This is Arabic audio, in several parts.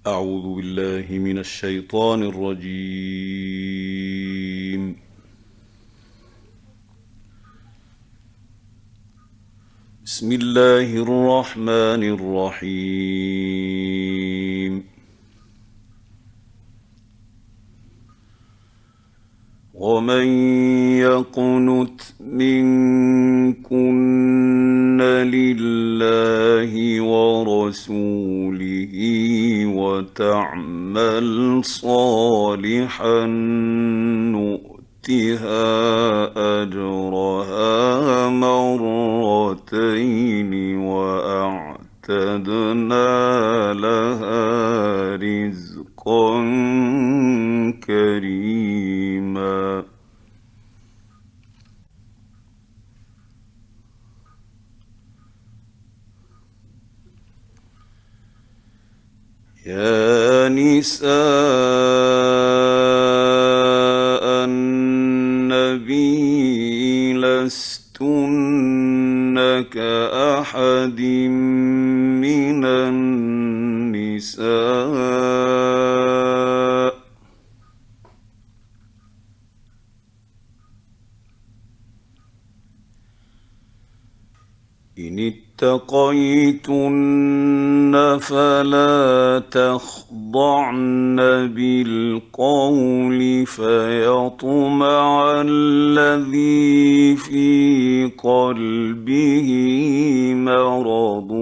أعوذ بالله من الشيطان الرجيم. بسم الله الرحمن الرحيم. ومن يقنت منكن لله ورسوله وتعمل صالحا نؤتها أجرها مرتين وأعتدنا لها رزقا كريما. يا نساء النبي لستن كأحد من النساء إن اتقيتن فلا تخضعن بالقول فيطمع الذي في قلبه مرض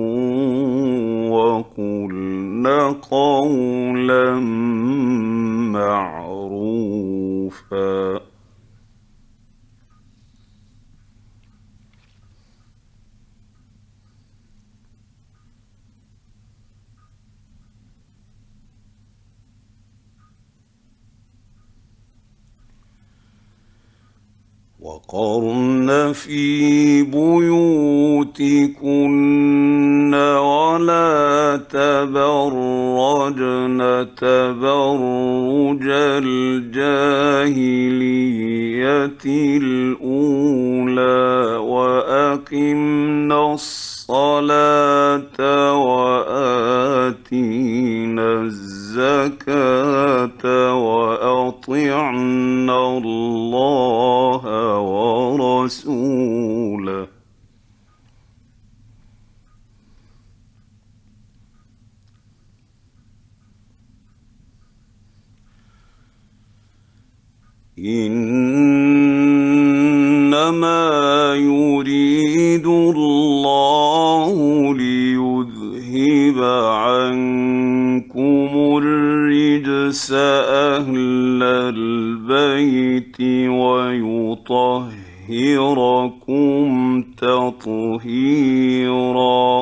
وقلن قولا معروفا. وقرن في بيوتكن ولا تبرجن تبرج الجاهلية الأولى وأقمنا الصلاة وآتينا الزكاة وأطعنا الله ورسوله إنما يريد الله ليذهب عنكم الرجس أهل البيت ويطهركم تطهيرا.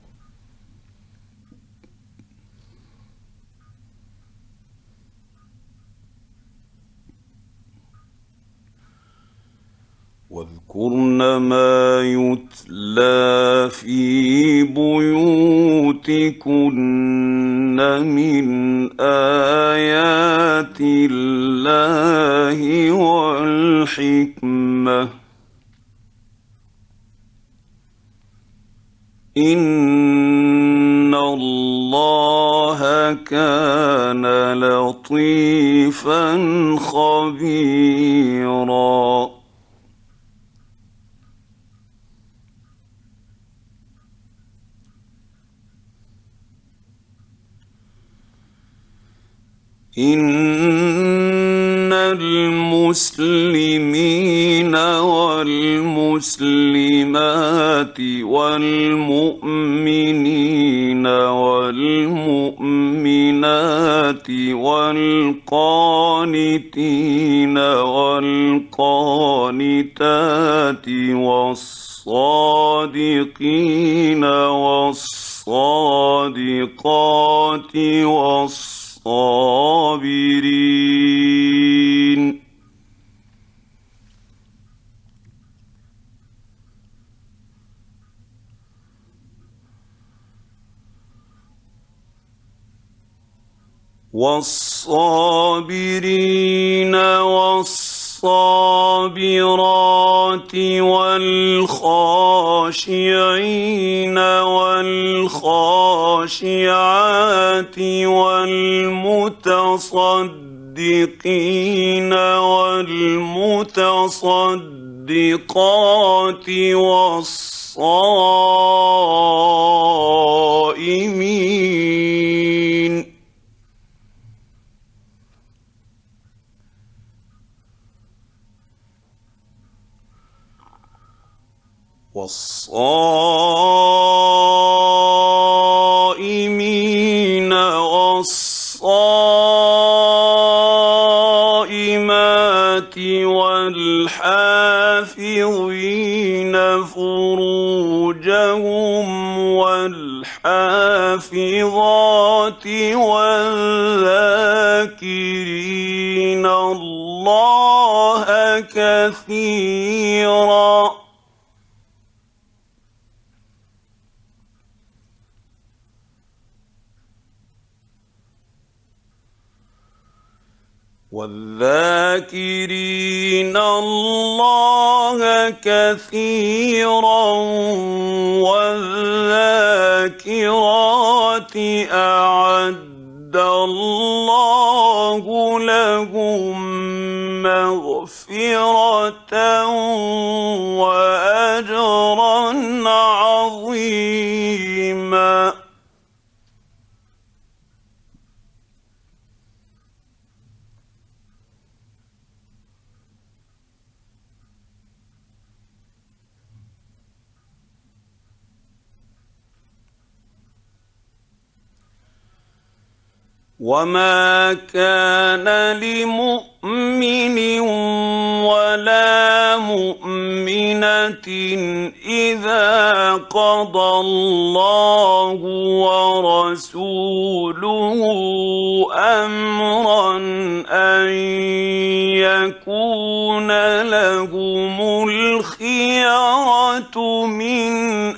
واذكرن ما يتلى في بيوتكن من آيات الله والحكمة إن الله كان لطيفا خبيرا. إن المسلمين والمسلمات والمؤمنين والمؤمنات والقانتين والقانتات والصادقين والصادقات والصابرين والصابرين والصابرات والخاشعين والخاشعات والمتصدقين والمتصدقات والصائمين والصائمات والحافظين فروجهم والحافظات والذاكرين الله كثيرا والذاكرين الله كثيرا والذاكرات أعد الله لهم مغفرة وأجرا عظيما وما كان لمؤمن ولا مؤمنة إذا قضى الله ورسوله أمرا أن يكون لهم الخيرة من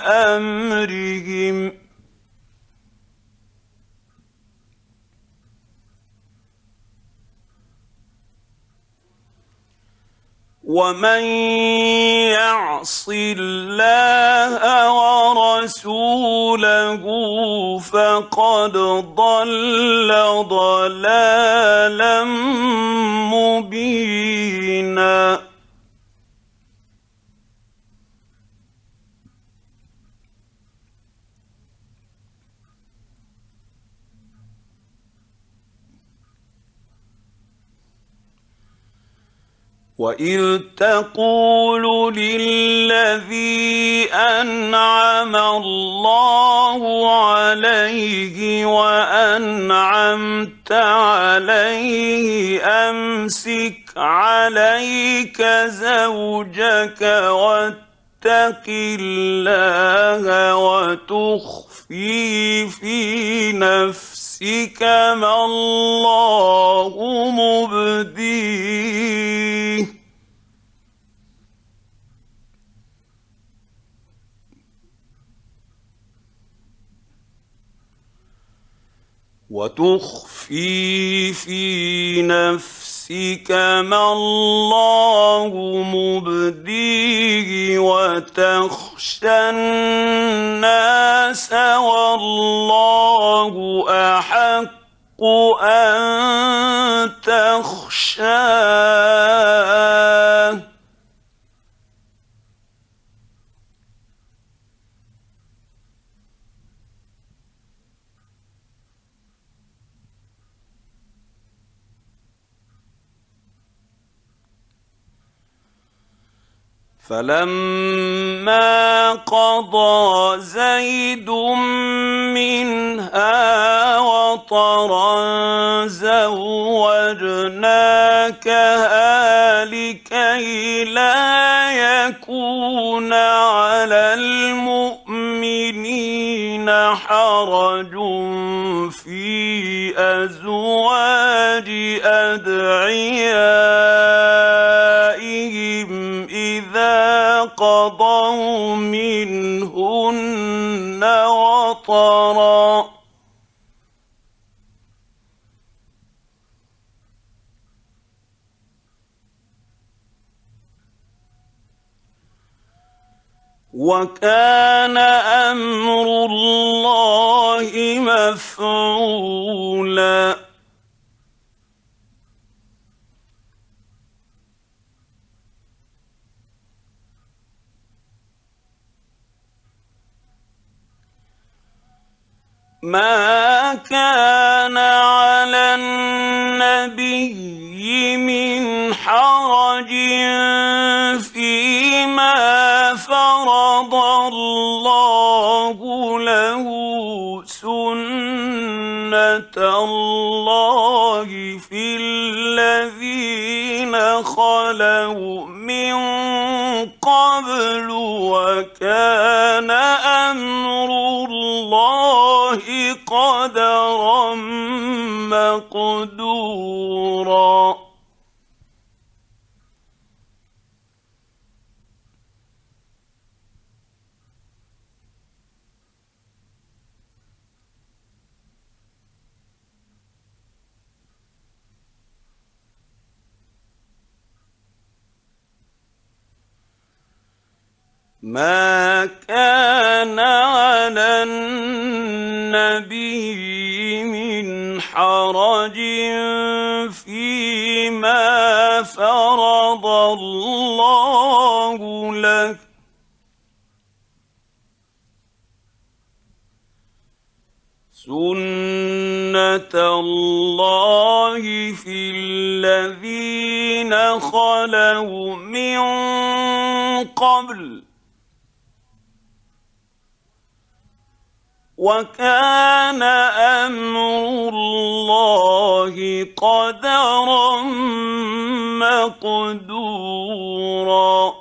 أمرهم ومن يعص الله ورسوله فقد ضل ضلالا مبينا وإذ تقول للذي أنعم الله عليه وأنعمت عليه أمسك عليك زوجك واتق الله وتخفي في نفسك ما الله مبديه وتخفي في نفسك ما الله مبديه وتخشى الناس والله أحق أن تخشاه فلما قضى زيد منها وطرا زوجناكها لكي لا يكون على المؤمنين حرج في أزواج أدعيائهم إذا قضوا منهن وطرا وكان امر الله مفعولا. ما كان على النبي من حرج فيما فرض الله له، سنة الله في الذين خلوا من قبل، وكان أمر الله قدرا مقدورا. ما كان على النبي من حرج فيما فرض الله له، سنة الله في الذين خلوا من قبل، وكان أمر الله قدرا مقدورا.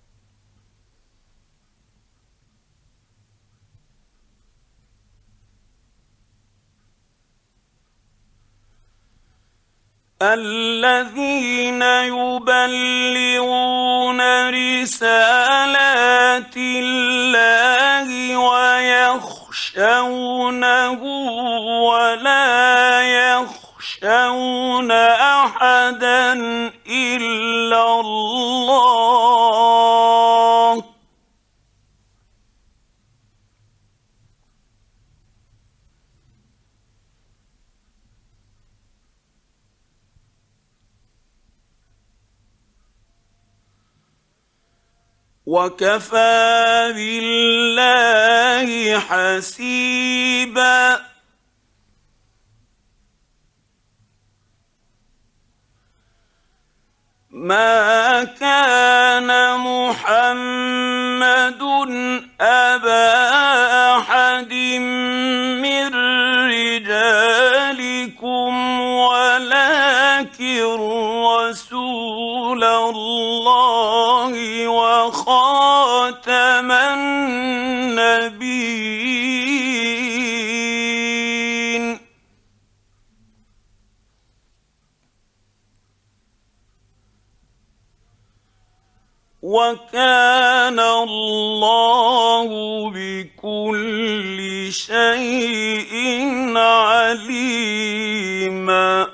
الذين يبلغون رسالات الله ويخشونه ولا يخشون أحدا إلا الله، وكفى بالله حسيبا. ما كان محمد أبا أحد من رجالكم ولكن رسول الله وخاتم النبيين. وكان الله بكل شيء عليما.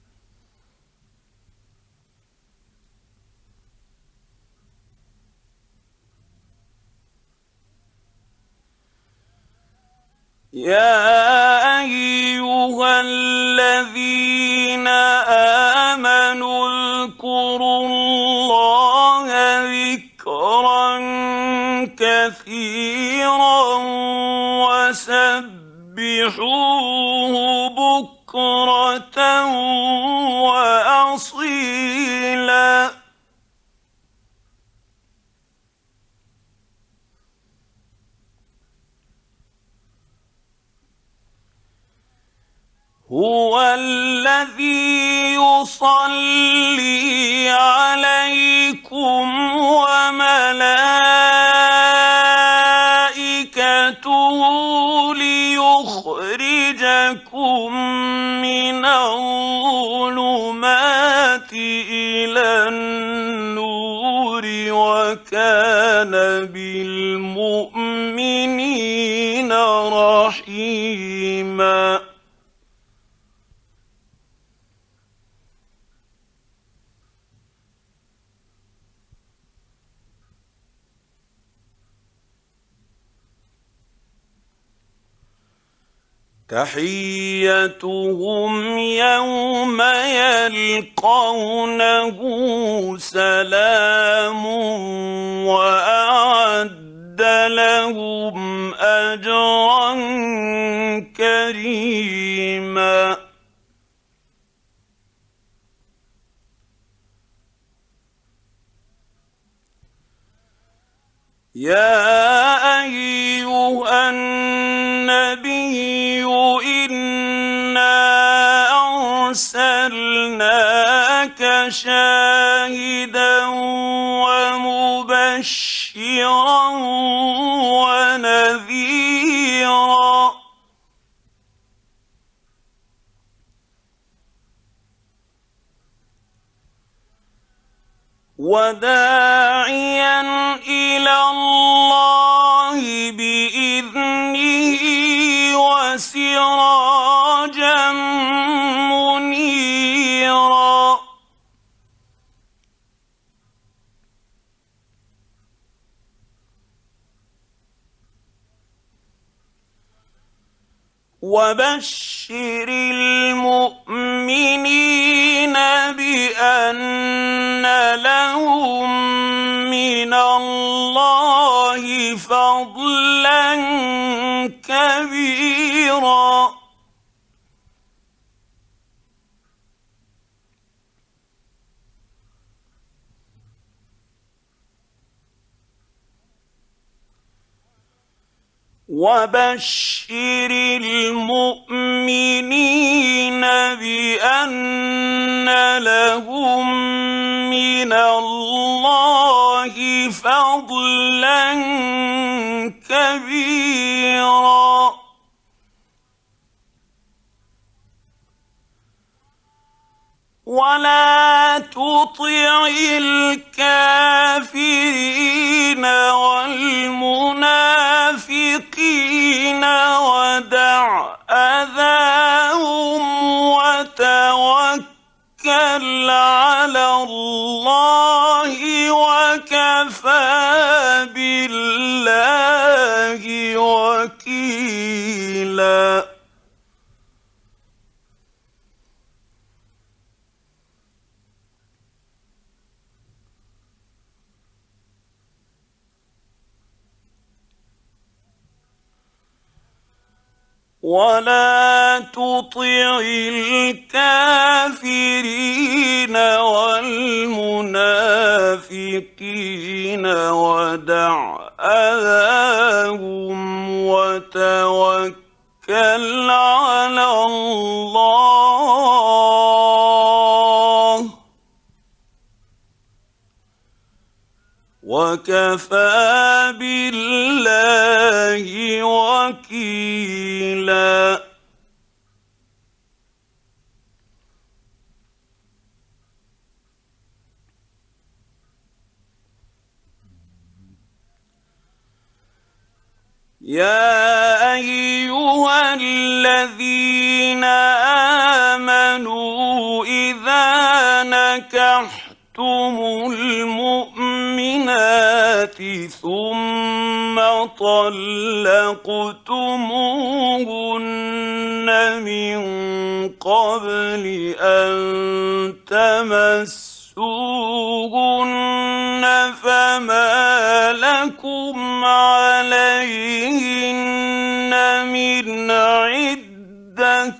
يا أيها الذين آمنوا اذكروا الله ذكرا كثيرا وسبحوه بكرة وأصيلا. هو الذي يصلي عليكم وملائكته ليخرجكم من الظلمات إلى النور، وكان بالمؤمنين رحيما. تحيتهم يوم يلقونه سلام وأعد لهم أجرا كريما. يا أيها النبي إنا أرسلناك شاهدا ومبشرا ونذيرا وداعيا إلى الله بإذنه وسراجا منيرا. وبشر المؤمنين بأن لهم من الله فضلا كبيرا. وبشر المؤمنين بأن لهم من الله فضلا كبيرا. ولا تطع الكافرين والمنافقين ودع أذاهم وتوكل على الله وكفى بالله وكيلا. ولا تطع الكافرين والمنافقين ودع أذاهم وتوكل على الله وكفى بالله وكيلا. يا أيها الذين آمنوا إذا نكحتم المؤمنات ثم طلقتموهن من قبل أن تمسوهن فما لكم عليهن من عدة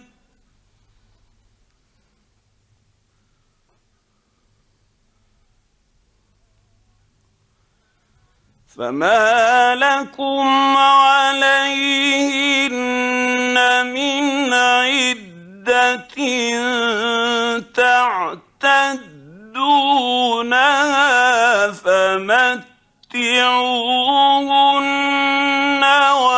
تعتدونها فمتعوهن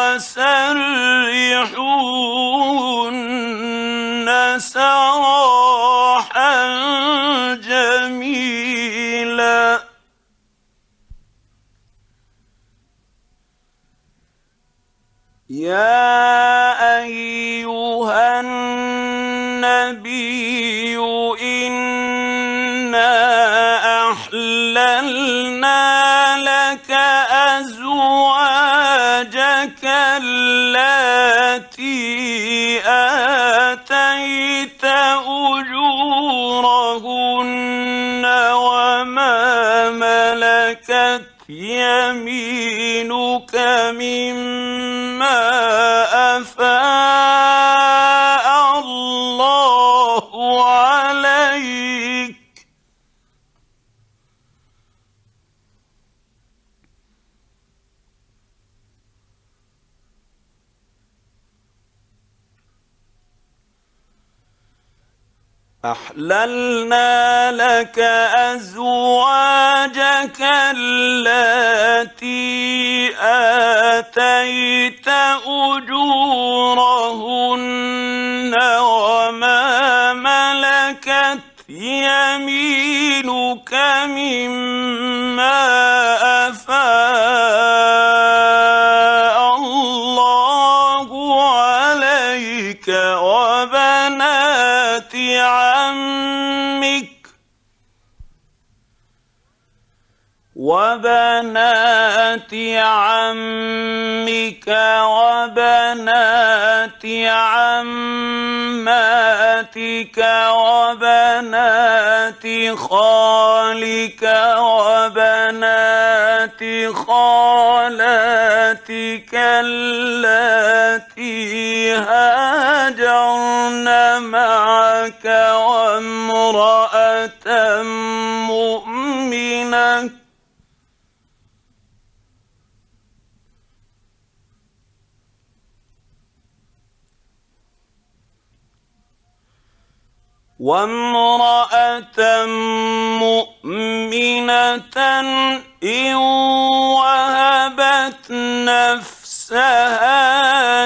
وسرحوهن سراحا جميلا. يا أيها النبي إنا أحللنا لك أزواجك اللاتي آتيت أجورهن وما ملكت يمينك مما أفاء الله عليك أحللنا لك أزواجك اللاتي آتيت أجورهن وما ملكت يمينك مما أفاء الله عليك وبنات عمك وبنات عماتك وبنات خالك وبنات خالاتك اللاتي هاجرن معك وامرأة مؤمنة إن وهبت نفسها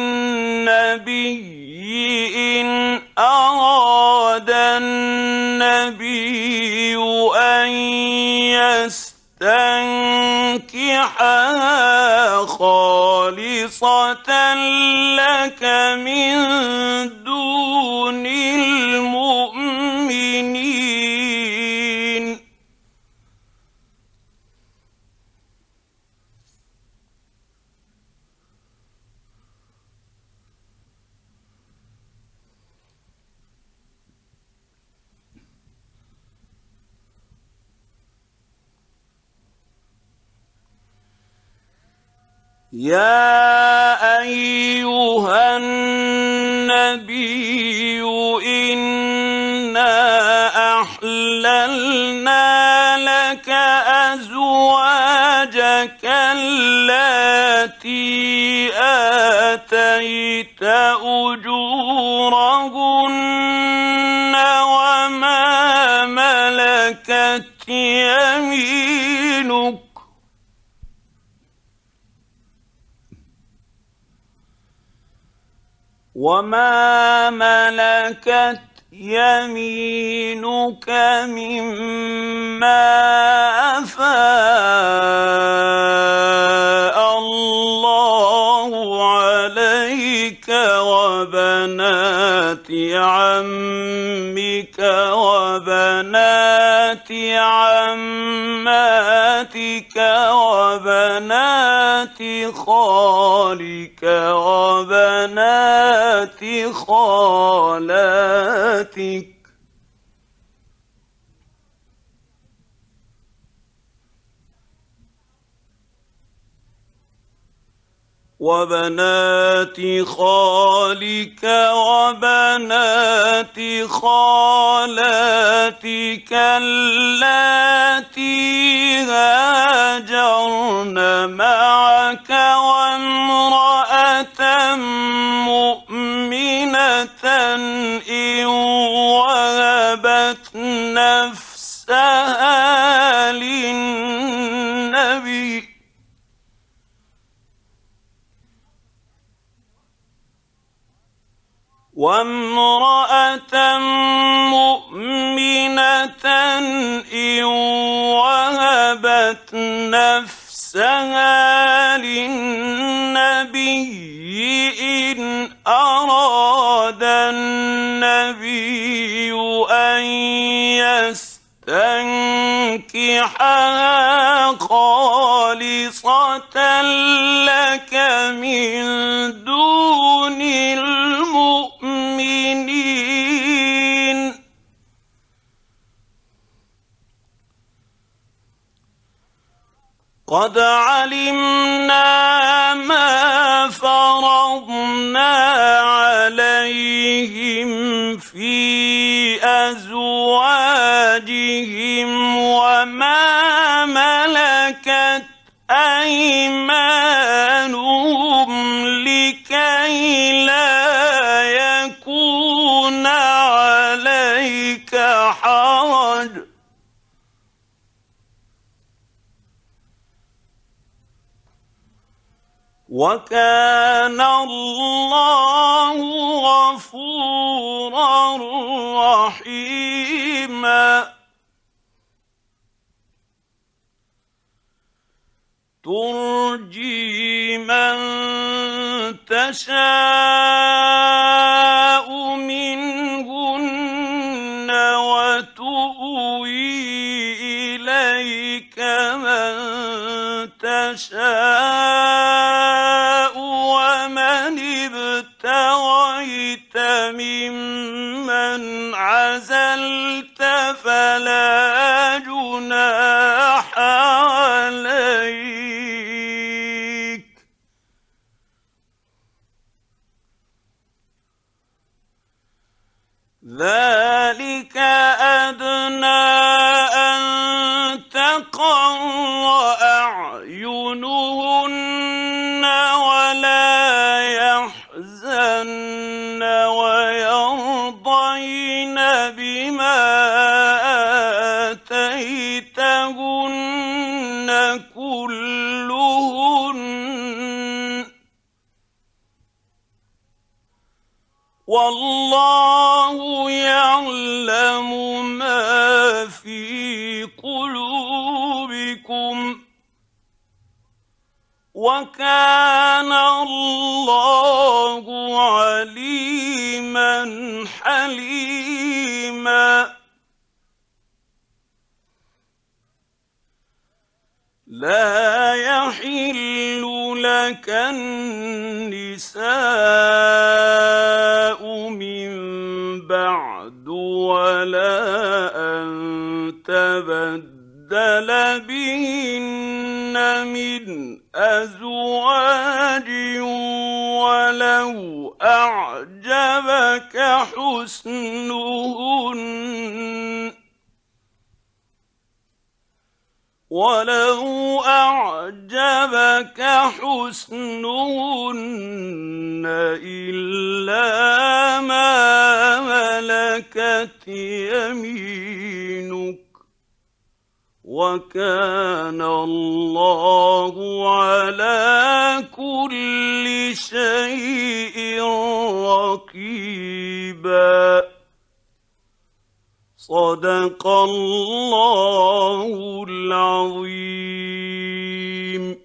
للنبي إن أراد النبي أن يستنكحها خالصة لك من دون المؤمنين يا أيها النبي إنا أحللنا لك أزواجك اللاتي آتيت أجورهن وما ملكت يمينك مما أفاء الله عليك وبنات عمك وبنات عماتك وبنات خالك وبنات خالاتك وبنات خالك وبنات خالاتك اللاتي هاجرن معك وامرأة مؤمنة إن وهبت نفسها للنبي وامرأة مؤمنة إن وهبت نفسها للنبي إن أراد النبي أن يستنكحها خالصة لك من دون المؤمنين قد علمنا ما فرضنا عليهم في أزواجهم وما ملكت أيمانهم لكي لا يكون عليك حرج. وكان الله غفورا رحيما. ترجي من تشاء منهن وتؤوي إليك من تشاء ومن ابتغيت ممن عزلت فلا جناح عليك. ذلك أدنى أن تقر أعينهن ولا يحزن ويرضين بما آتيتهن كلهن والله يعلم ما في قلوبكم وكان الله عليما حليما. لا يحل لك النساء من بعد ولا أن تبدل بهن من أزواج ولو أعجبك حسنهن إلا ما ملكت يمينك وكان الله على كل شيء رقيبا. صدق الله العظيم.